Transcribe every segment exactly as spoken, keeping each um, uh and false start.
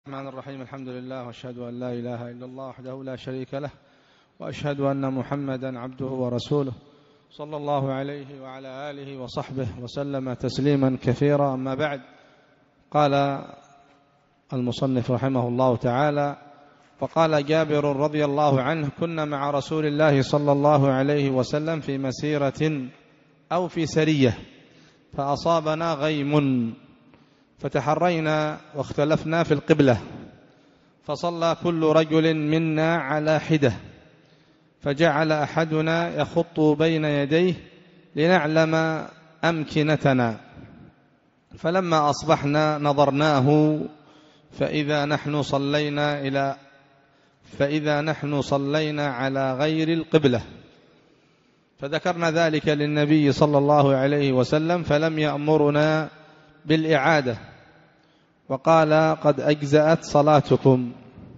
الرحمن الرحيم. الحمد لله وأشهد أن لا إله إلا الله وحده لا شريك له، وأشهد أن محمدا عبده ورسوله صلى الله عليه وعلى آله وصحبه وسلم تسليما كثيرا. أما بعد، قال المصنف رحمه الله تعالى: وقال جابر رضي الله عنه: كنا مع رسول الله صلى الله عليه وسلم في مسيرة أو في سرية فأصابنا غيم فتحرينا واختلفنا في القبلة، فصلى كل رجل منا على حدة، فجعل أحدنا يخط بين يديه لنعلم أمكنتنا، فلما أصبحنا نظرناه فإذا نحن صلينا إلى فإذا نحن صلينا على غير القبلة، فذكرنا ذلك للنبي صلى الله عليه وسلم فلم يأمرنا بالإعادة، وقال: قد أجزأت صلاتكم.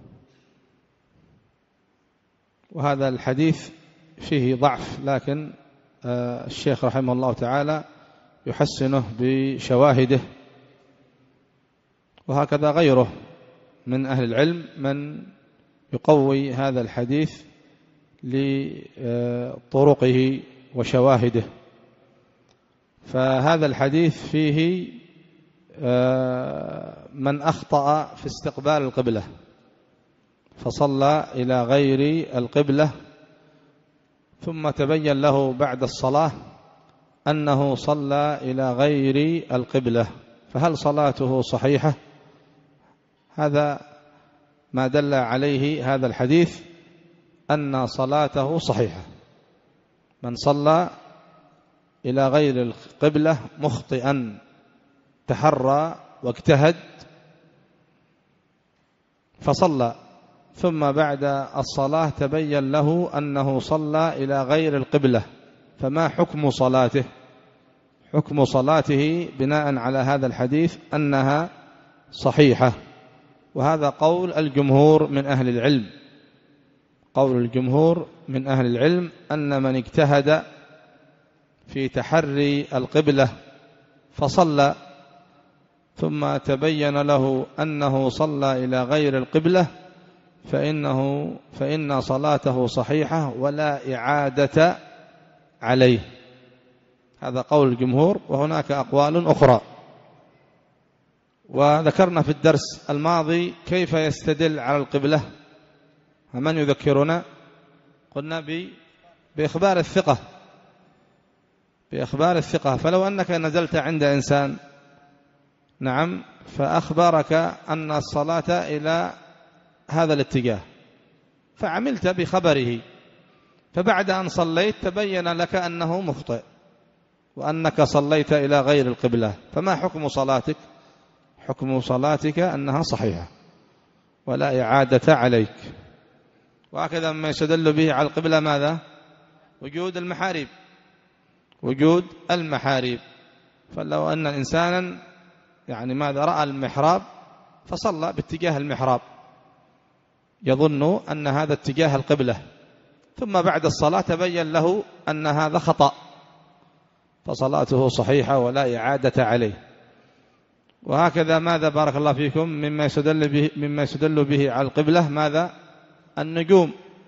وهذا الحديث فيه ضعف، لكن الشيخ رحمه الله تعالى يحسنه بشواهده، وهكذا غيره من أهل العلم من يقوي هذا الحديث لطرقه وشواهده. فهذا الحديث فيه من أخطأ في استقبال القبلة فصلى إلى غير القبلة، ثم تبين له بعد الصلاة أنه صلى إلى غير القبلة، فهل صلاته صحيحة؟ هذا ما دل عليه هذا الحديث، أن صلاته صحيحة. من صلى إلى غير القبلة مخطئا تحرى واجتهد فصلى، ثم بعد الصلاة تبين له أنه صلى إلى غير القبلة، فما حكم صلاته؟ حكم صلاته بناء على هذا الحديث أنها صحيحة، وهذا قول الجمهور من أهل العلم. قول الجمهور من أهل العلم أن من اجتهد في تحري القبلة فصلى ثم تبين له أنه صلى إلى غير القبلة فإنه فإن صلاته صحيحة ولا إعادة عليه. هذا قول الجمهور، وهناك أقوال أخرى. وذكرنا في الدرس الماضي كيف يستدل على القبلة. من يذكرنا؟ قلنا بإخبار الثقة بإخبار الثقة فلو أنك نزلت عند إنسان نعم فأخبرك أن الصلاة إلى هذا الاتجاه، فعملت بخبره، فبعد أن صليت تبين لك أنه مخطئ وأنك صليت إلى غير القبلة، فما حكم صلاتك؟ حكم صلاتك أنها صحيحة ولا إعادة عليك. وهكذا ما يستدل به على القبلة ماذا؟ وجود المحاريب وجود المحاريب فلو أن إنسانا يعني ماذا رأى المحراب فصلى باتجاه المحراب يظن أن هذا اتجاه القبلة، ثم بعد الصلاة تبين له أن هذا خطأ، فصلاته صحيحة ولا إعادة عليه. وهكذا ماذا بارك الله فيكم مما يستدل به, مما يستدل به على القبلة ماذا؟ النجوم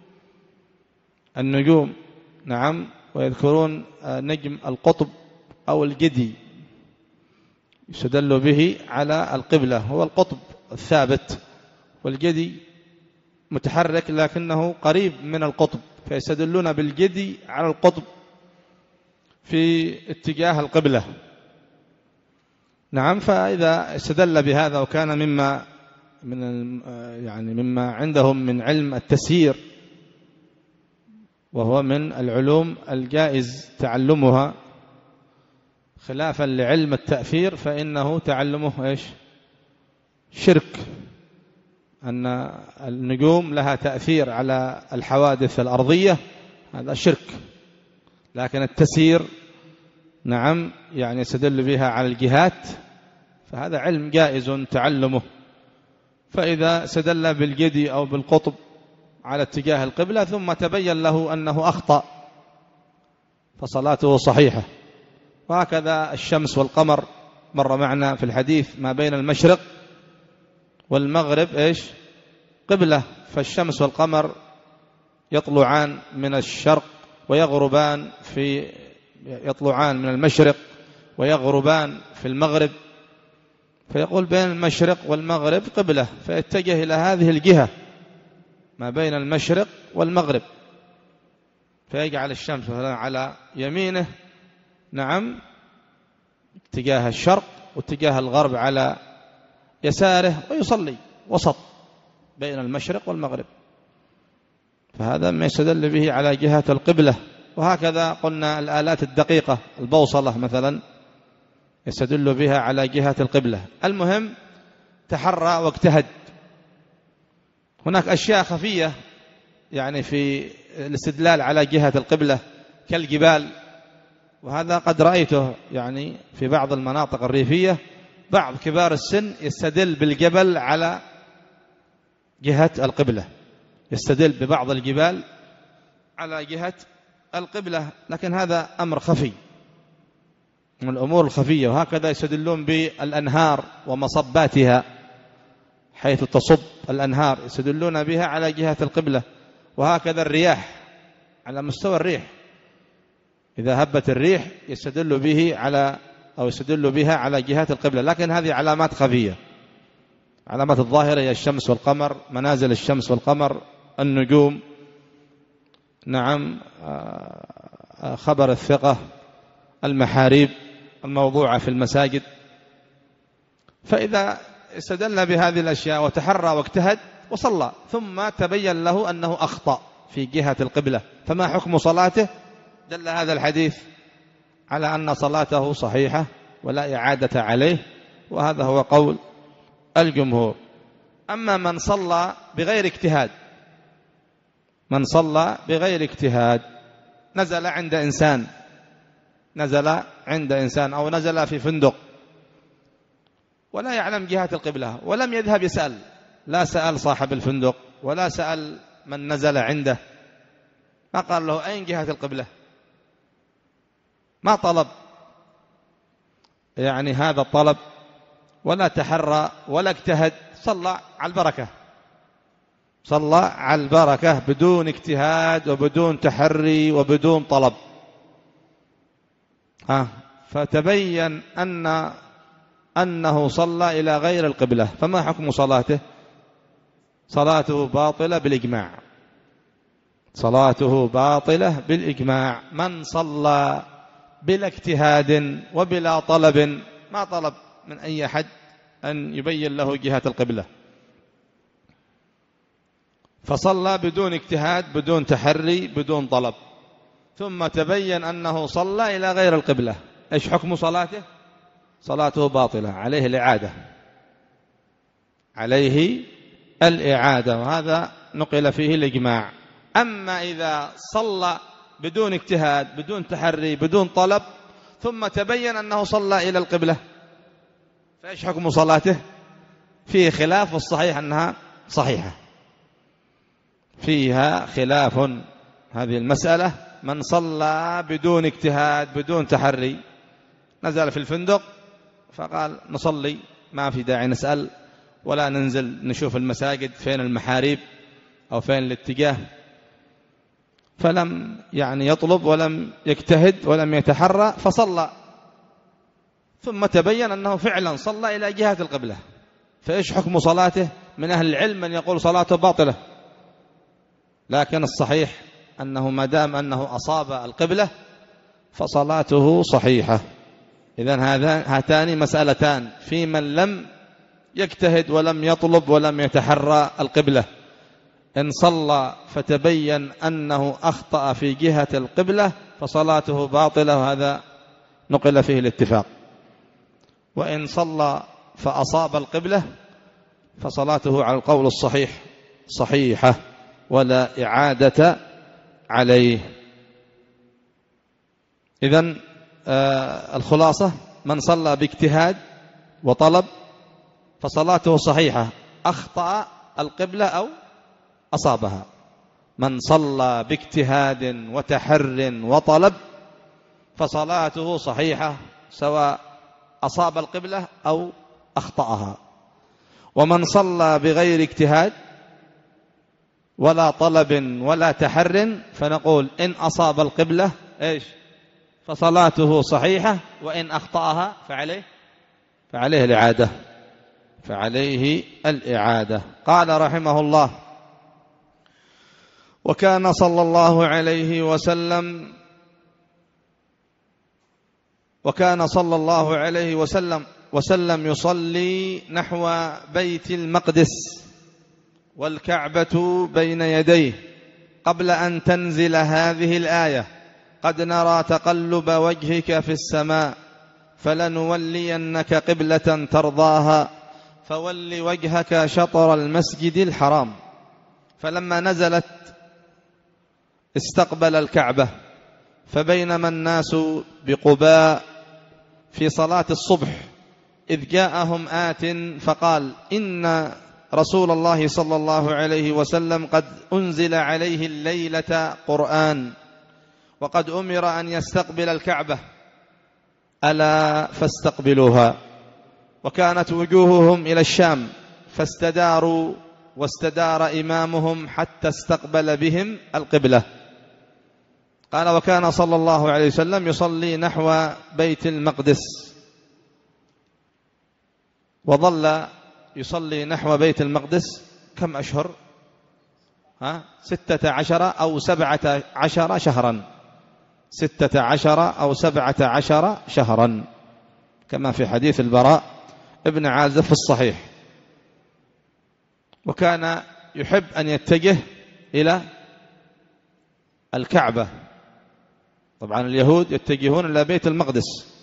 النجوم نعم. ويذكرون نجم القطب أو الجدي يستدل به على القبلة، هو القطب الثابت، والجدي متحرك لكنه قريب من القطب، فيستدلون بالجدي على القطب في اتجاه القبلة. نعم. فإذا استدل بهذا وكان مما من يعني مما عندهم من علم التسيير، وهو من العلوم الجائز تعلمها خلافا لعلم التأثير، فإنه تعلمه إيش؟ شرك، أن النجوم لها تأثير على الحوادث الأرضية، هذا شرك. لكن التسيير نعم يعني يستدل بها على الجهات، فهذا علم جائز تعلمه. فإذا استدل بالجدي أو بالقطب على اتجاه القبلة ثم تبين له أنه أخطأ فصلاته صحيحة. وهكذا الشمس والقمر مر معنا في الحديث ما بين المشرق والمغرب إيش؟ قبلة. فالشمس والقمر يطلعان من الشرق ويغربان في يطلعان من المشرق ويغربان في المغرب، فيقول بين المشرق والمغرب قبلة، فيتجه إلى هذه الجهة ما بين المشرق والمغرب، فيجعل الشمس على يمينه نعم اتجاه الشرق، واتجاه الغرب على يساره، ويصلي وسط بين المشرق والمغرب. فهذا ما يستدل به على جهة القبلة. وهكذا قلنا الآلات الدقيقة البوصلة مثلا يستدل بها على جهة القبلة. المهم تحرى واجتهد. هناك أشياء خفية يعني في الاستدلال على جهة القبلة كالجبال، وهذا قد رأيته يعني في بعض المناطق الريفية، بعض كبار السن يستدل بالجبل على جهة القبلة، يستدل ببعض الجبال على جهة القبلة، لكن هذا أمر خفي من الأمور الخفية. وهكذا يستدلون بالأنهار ومصباتها، حيث تصب الأنهار يستدلون بها على جهة القبلة. وهكذا الرياح على مستوى الريح، إذا هبت الريح يستدل به على أو يستدل بها على جهة القبلة، لكن هذه علامات خفية. علامات الظاهرة هي الشمس والقمر، منازل الشمس والقمر، النجوم، نعم، خبر الثقة، المحاريب الموضوعة في المساجد. فإذا استدل بهذه الأشياء وتحرى واجتهد وصلى، ثم تبين له أنه أخطأ في جهة القبلة، فما حكم صلاته؟ دل هذا الحديث على أن صلاته صحيحة ولا إعادة عليه، وهذا هو قول الجمهور. أما من صلى بغير اجتهاد، من صلى بغير اجتهاد نزل عند إنسان نزل عند إنسان أو نزل في فندق ولا يعلم جهة القبلة، ولم يذهب يسأل، لا سأل صاحب الفندق ولا سأل من نزل عنده، ما قال له أين جهة القبلة، ما طلب يعني هذا الطلب ولا تحرى ولا اجتهد، صلى على البركة، صلى على البركة بدون اجتهاد وبدون تحري وبدون طلب. ها فتبين أن أنه صلى إلى غير القبلة، فما حكم صلاته؟ صلاته باطلة بالإجماع، صلاته باطلة بالإجماع. من صلى بلا اجتهاد وبلا طلب، ما طلب من أي أحد أن يبين له جهة القبلة، فصلى بدون اجتهاد بدون تحري بدون طلب، ثم تبين أنه صلى إلى غير القبلة، إيش حكم صلاته؟ صلاته باطلة، عليه الإعادة، عليه الإعادة، وهذا نقل فيه الإجماع. أما إذا صلى بدون اجتهاد بدون تحري بدون طلب ثم تبين أنه صلى إلى القبلة، فإيش حكم صلاته؟ فيه خلاف، والصحيح أنها صحيحة، فيها خلاف هذه المسألة. من صلى بدون اجتهاد بدون تحري، نزل في الفندق فقال نصلي، ما في داعي نسأل ولا ننزل نشوف المساجد فين المحاريب أو فين الاتجاه، فلم يعني يطلب ولم يجتهد ولم يتحرى فصلى، ثم تبين أنه فعلا صلى إلى جهة القبلة، فإيش حكم صلاته؟ من أهل العلم من يقول صلاته باطلة، لكن الصحيح أنه ما دام أنه أصاب القبلة فصلاته صحيحة. إذن هاتان مسألتان في من لم يجتهد ولم يطلب ولم يتحرى القبلة. إن صلى فتبين أنه أخطأ في جهة القبلة فصلاته باطلة، وهذا نقل فيه الاتفاق. وإن صلى فأصاب القبلة فصلاته على القول الصحيح صحيحة ولا إعادة عليه. إذن آه الخلاصة: من صلى باجتهاد وطلب فصلاته صحيحة، أخطأ القبلة أو أصابها. من صلى باجتهاد وتحر وطلب فصلاته صحيحة سواء أصاب القبلة أو أخطأها. ومن صلى بغير اجتهاد ولا طلب ولا تحر فنقول إن أصاب القبلة إيش فصلاته صحيحة، وإن أخطأها فعليه فعليه الإعادة فعليه الإعادة. قال رحمه الله: وكان صلى الله عليه وسلم وكان صلى الله عليه وسلم وسلم يصلي نحو بيت المقدس والكعبة بين يديه قبل أن تنزل هذه الآية: قد نرى تقلب وجهك في السماء فلنولينك قبلة ترضاها فول وجهك شطر المسجد الحرام. فلما نزلت استقبل الكعبة، فبينما الناس بقباء في صلاة الصبح إذ جاءهم آت فقال: إن رسول الله صلى الله عليه وسلم قد أنزل عليه الليلة قرآن وقد أمر أن يستقبل الكعبة، ألا فاستقبلوها. وكانت وجوههم إلى الشام فاستداروا واستدار إمامهم حتى استقبل بهم القبلة. قال: وكان صلى الله عليه وسلم يصلي نحو بيت المقدس، وظل يصلي نحو بيت المقدس كم أشهر؟ ها؟ ستة عشر أو سبعة عشر شهرا ستة عشر أو سبعة عشر شهرا كما في حديث البراء ابن عازب في الصحيح. وكان يحب أن يتجه إلى الكعبة. طبعا اليهود يتجهون إلى بيت المقدس،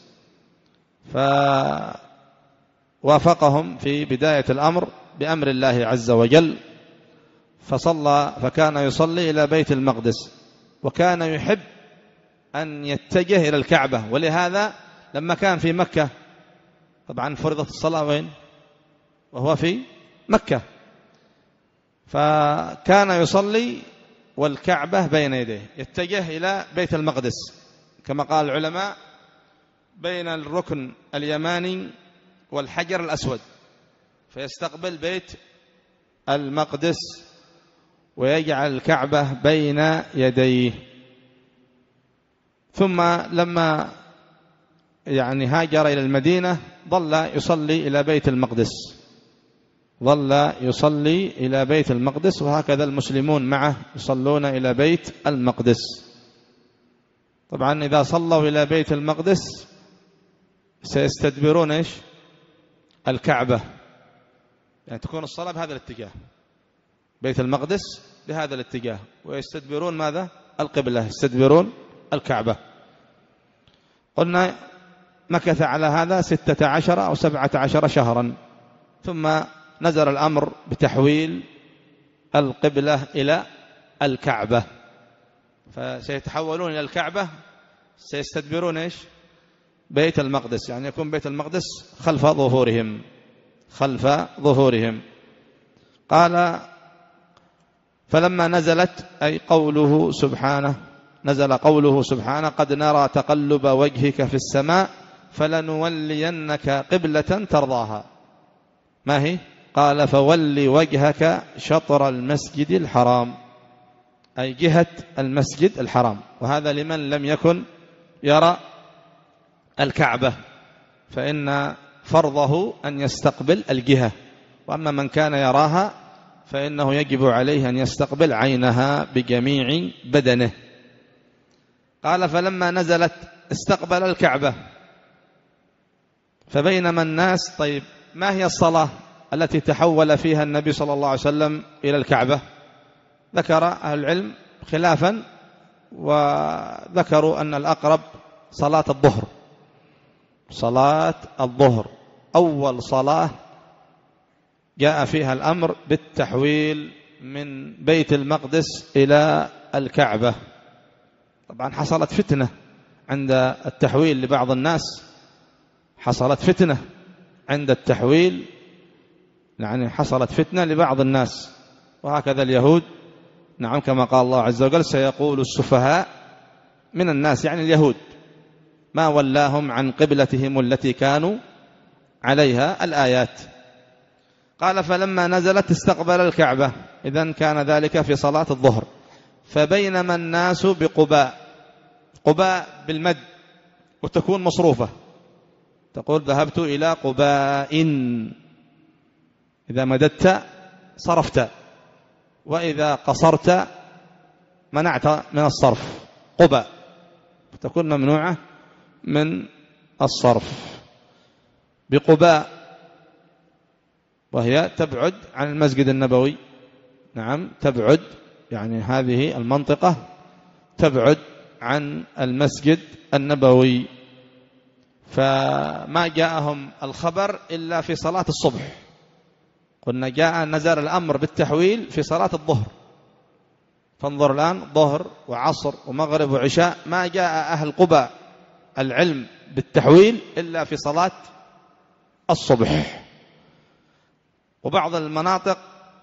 فوافقهم في بداية الأمر بأمر الله عز وجل، فصلى فكان يصلي إلى بيت المقدس، وكان يحب أن يتجه إلى الكعبة. ولهذا لما كان في مكة، طبعا فرضت الصلاة وين؟ وهو في مكة، فكان يصلي والكعبة بين يديه، يتجه إلى بيت المقدس كما قال العلماء: بين الركن اليماني والحجر الأسود، فيستقبل بيت المقدس ويجعل الكعبة بين يديه. ثم لما يعني هاجر إلى المدينة ظل يصلي إلى بيت المقدس ظل يصلي إلى بيت المقدس وهكذا المسلمون معه يصلون إلى بيت المقدس. طبعا إذا صلوا إلى بيت المقدس سيستدبرون إيش؟ الكعبة، يعني تكون الصلاة بهذا الاتجاه، بيت المقدس بهذا الاتجاه، ويستدبرون ماذا؟ القبلة، يستدبرون الكعبة. قلنا مكث على هذا ستة عشر أو سبعة عشر شهرا، ثم نزل الأمر بتحويل القبلة إلى الكعبة، فسيتحولون إلى الكعبة، سيستدبرون إيش؟ بيت المقدس، يعني يكون بيت المقدس خلف ظهورهم خلف ظهورهم. قال: فلما نزلت أي قوله سبحانه نزل قوله سبحانه: قد نرى تقلب وجهك في السماء فلنولينك قبلة ترضاها. ما هي؟ قال: فول وجهك شطر المسجد الحرام، أي جهة المسجد الحرام. وهذا لمن لم يكن يرى الكعبة، فإن فرضه أن يستقبل الجهة، وأما من كان يراها فإنه يجب عليه أن يستقبل عينها بجميع بدنه. قال: فلما نزلت استقبل الكعبة، فبينما الناس. طيب، ما هي الصلاة التي تحول فيها النبي صلى الله عليه وسلم إلى الكعبة؟ ذكر أهل العلم خلافا، وذكروا أن الأقرب صلاة الظهر صلاة الظهر أول صلاة جاء فيها الأمر بالتحويل من بيت المقدس إلى الكعبة. طبعا حصلت فتنة عند التحويل لبعض الناس، حصلت فتنة عند التحويل يعني حصلت فتنة لبعض الناس، وهكذا اليهود. نعم، كما قال الله عز وجل: سيقول السفهاء من الناس، يعني اليهود، ما ولاهم عن قبلتهم التي كانوا عليها. الآيات. قال فلما نزلت استقبل الكعبة، إذن كان ذلك في صلاة الظهر. فبينما الناس بقباء، قباء بالمد وتكون مصروفة، تقول ذهبت إلى قباء، إذا مددت صرفت، وإذا قصرت منعت من الصرف. قباء تكون ممنوعة من الصرف. بقباء، وهي تبعد عن المسجد النبوي. نعم تبعد، يعني هذه المنطقة تبعد عن المسجد النبوي. فما جاءهم الخبر إلا في صلاة الصبح. قلنا جاء نزل الأمر بالتحويل في صلاة الظهر، فانظر الآن ظهر وعصر ومغرب وعشاء ما جاء أهل قباء العلم بالتحويل إلا في صلاة الصبح. وبعض المناطق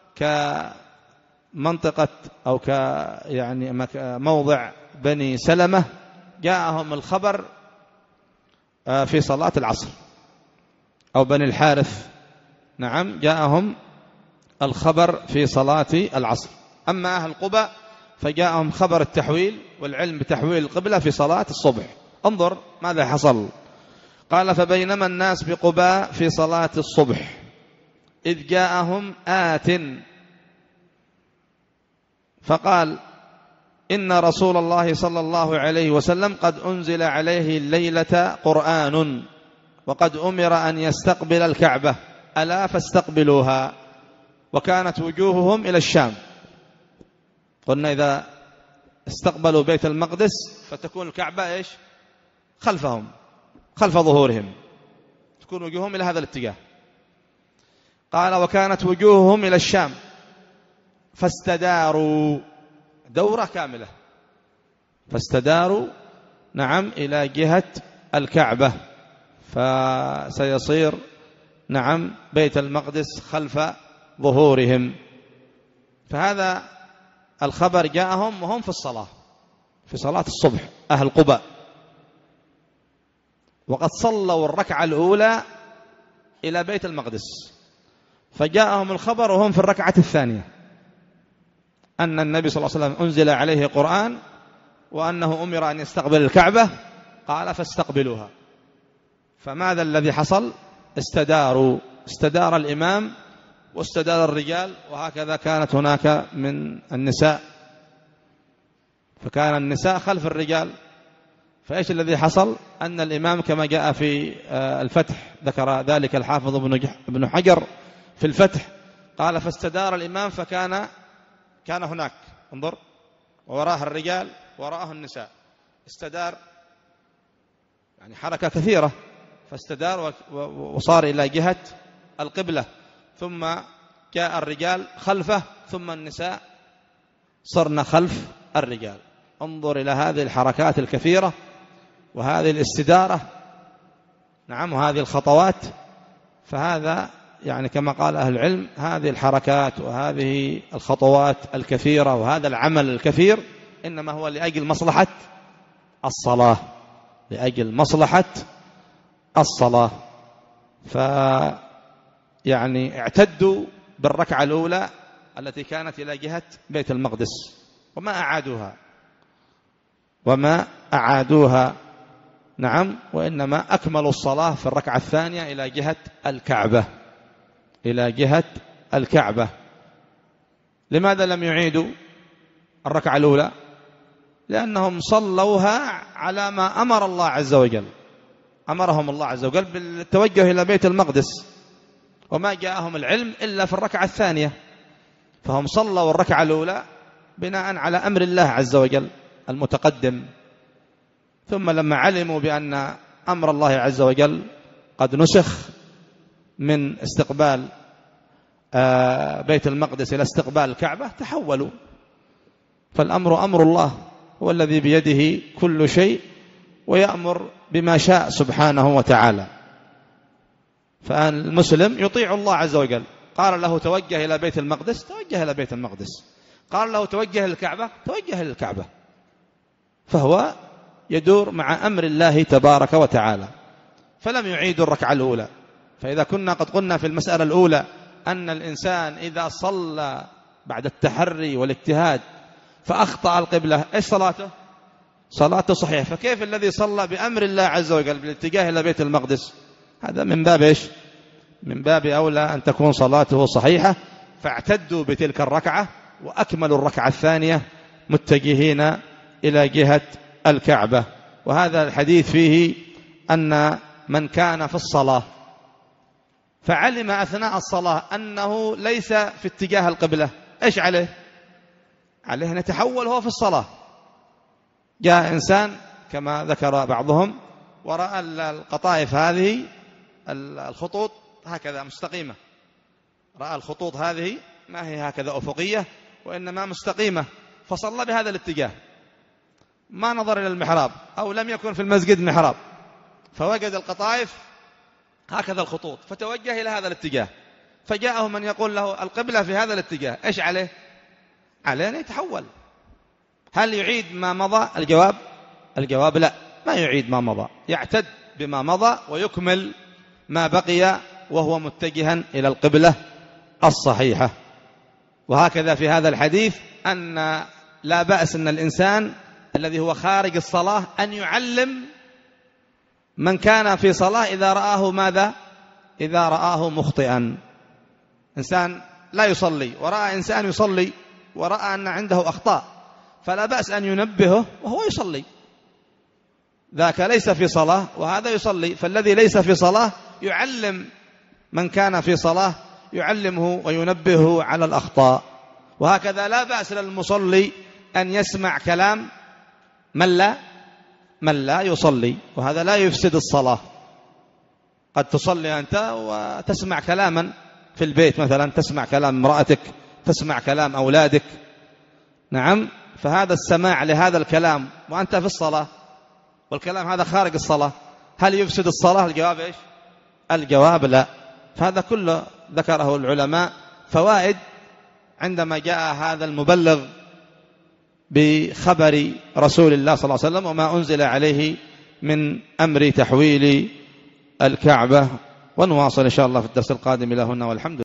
كمنطقة أو ك يعني موضع بني سلمة جاءهم الخبر في صلاة العصر، أو بني الحارث نعم جاءهم الخبر في صلاة العصر. أما أهل قباء فجاءهم خبر التحويل والعلم بتحويل القبلة في صلاة الصبح. انظر ماذا حصل. قال فبينما الناس بقباء في صلاة الصبح إذ جاءهم آت فقال إن رسول الله صلى الله عليه وسلم قد أنزل عليه الليلة قرآن وقد أمر أن يستقبل الكعبة ألا فاستقبلوها. وكانت وجوههم إلى الشام. قلنا إذا استقبلوا بيت المقدس فتكون الكعبة إيش؟ خلفهم، خلف ظهورهم، تكون وجوههم إلى هذا الاتجاه. قال وكانت وجوههم إلى الشام فاستداروا، دورة كاملة، فاستداروا نعم إلى جهة الكعبة، فسيصير نعم بيت المقدس خلف ظهورهم. فهذا الخبر جاءهم وهم في الصلاة، في صلاة الصبح أهل قباء، وقد صلوا الركعة الأولى إلى بيت المقدس، فجاءهم الخبر وهم في الركعة الثانية أن النبي صلى الله عليه وسلم أنزل عليه قرآن وأنه أمر أن يستقبل الكعبة. قال فاستقبلوها. فماذا الذي حصل؟ استداروا، استدار الإمام واستدار الرجال، وهكذا كانت هناك من النساء، فكان النساء خلف الرجال. فإيش الذي حصل؟ أن الإمام كما جاء في الفتح، ذكر ذلك الحافظ ابن حجر في الفتح، قال فاستدار الإمام فكان كان هناك، انظر، ووراه الرجال وراءه النساء، استدار يعني حركة كثيرة، فاستدار وصار إلى جهة القبلة، ثم جاء الرجال خلفه، ثم النساء صرنا خلف الرجال. انظر إلى هذه الحركات الكثيرة وهذه الاستدارة نعم وهذه الخطوات. فهذا يعني كما قال أهل العلم هذه الحركات وهذه الخطوات الكثيرة وهذا العمل الكثير إنما هو لأجل مصلحة الصلاة، لأجل مصلحة الصلاة. فيعني اعتدوا بالركعة الأولى التي كانت إلى جهة بيت المقدس وما أعادوها وما أعادوها نعم، وإنما أكملوا الصلاة في الركعة الثانية إلى جهة الكعبة، إلى جهة الكعبة. لماذا لم يعيدوا الركعة الأولى؟ لأنهم صلوها على ما أمر الله عز وجل، أمرهم الله عز وجل بالتوجه إلى بيت المقدس، وما جاءهم العلم إلا في الركعة الثانية، فهم صلوا الركعة الأولى بناء على أمر الله عز وجل المتقدم. ثم لما علموا بأن أمر الله عز وجل قد نسخ من استقبال بيت المقدس إلى استقبال الكعبة تحولوا. فالأمر أمر الله، هو الذي بيده كل شيء ويأمر بما شاء سبحانه وتعالى. فالمسلم يطيع الله عز وجل، قال له توجه إلى بيت المقدس توجه إلى بيت المقدس، قال له توجه للكعبة توجه للكعبة، فهو يدور مع أمر الله تبارك وتعالى. فلم يعيدوا الركعة الأولى. فإذا كنا قد قلنا في المسألة الأولى أن الإنسان إذا صلى بعد التحري والاجتهاد فأخطأ القبلة إيش صلاته؟ صلاته صحيحة. فكيف الذي صلى بأمر الله عز وجل بالاتجاه إلى بيت المقدس؟ هذا من باب إيش؟ من باب أولى أن تكون صلاته صحيحة. فاعتدوا بتلك الركعة وأكملوا الركعة الثانية متجهين إلى جهة الكعبة. وهذا الحديث فيه أن من كان في الصلاة فعلم أثناء الصلاة أنه ليس في اتجاه القبلة إيش عليه؟ عليه أن يتحول هو في الصلاة. جاء إنسان كما ذكر بعضهم ورأى القطائف هذه الخطوط هكذا مستقيمة، رأى الخطوط هذه ما هي هكذا أفقية وإنما مستقيمة، فصلى بهذا الاتجاه، ما نظر إلى المحراب أو لم يكن في المسجد محراب، فوجد القطائف هكذا الخطوط فتوجه إلى هذا الاتجاه، فجاءه من يقول له القبلة في هذا الاتجاه، إيش عليه؟ عليه أن يتحول. هل يعيد ما مضى؟ الجواب الجواب لا، ما يعيد ما مضى، يعتد بما مضى ويكمل ما بقي وهو متجها إلى القبلة الصحيحة. وهكذا في هذا الحديث أن لا بأس أن الإنسان الذي هو خارج الصلاة أن يعلم من كان في صلاة إذا رآه ماذا؟ إذا رآه مخطئا. إنسان لا يصلي ورأى إنسان يصلي ورأى أن عنده أخطاء، فلا بأس أن ينبهه وهو يصلي، ذاك ليس في صلاة وهذا يصلي، فالذي ليس في صلاة يعلم من كان في صلاة، يعلمه وينبهه على الأخطاء. وهكذا لا بأس للمصلي أن يسمع كلام من لا من لا يصلي، وهذا لا يفسد الصلاة. قد تصلي أنت وتسمع كلاما في البيت، مثلا تسمع كلام امرأتك، تسمع كلام أولادك، نعم، فهذا السماع لهذا الكلام وأنت في الصلاة والكلام هذا خارج الصلاة، هل يفسد الصلاة؟ الجواب إيش؟ الجواب لا. فهذا كله ذكره العلماء فوائد عندما جاء هذا المبلغ بخبر رسول الله صلى الله عليه وسلم وما أنزل عليه من أمر تحويل الكعبة. ونواصل إن شاء الله في الدرس القادم. إلى هنا والحمد لله.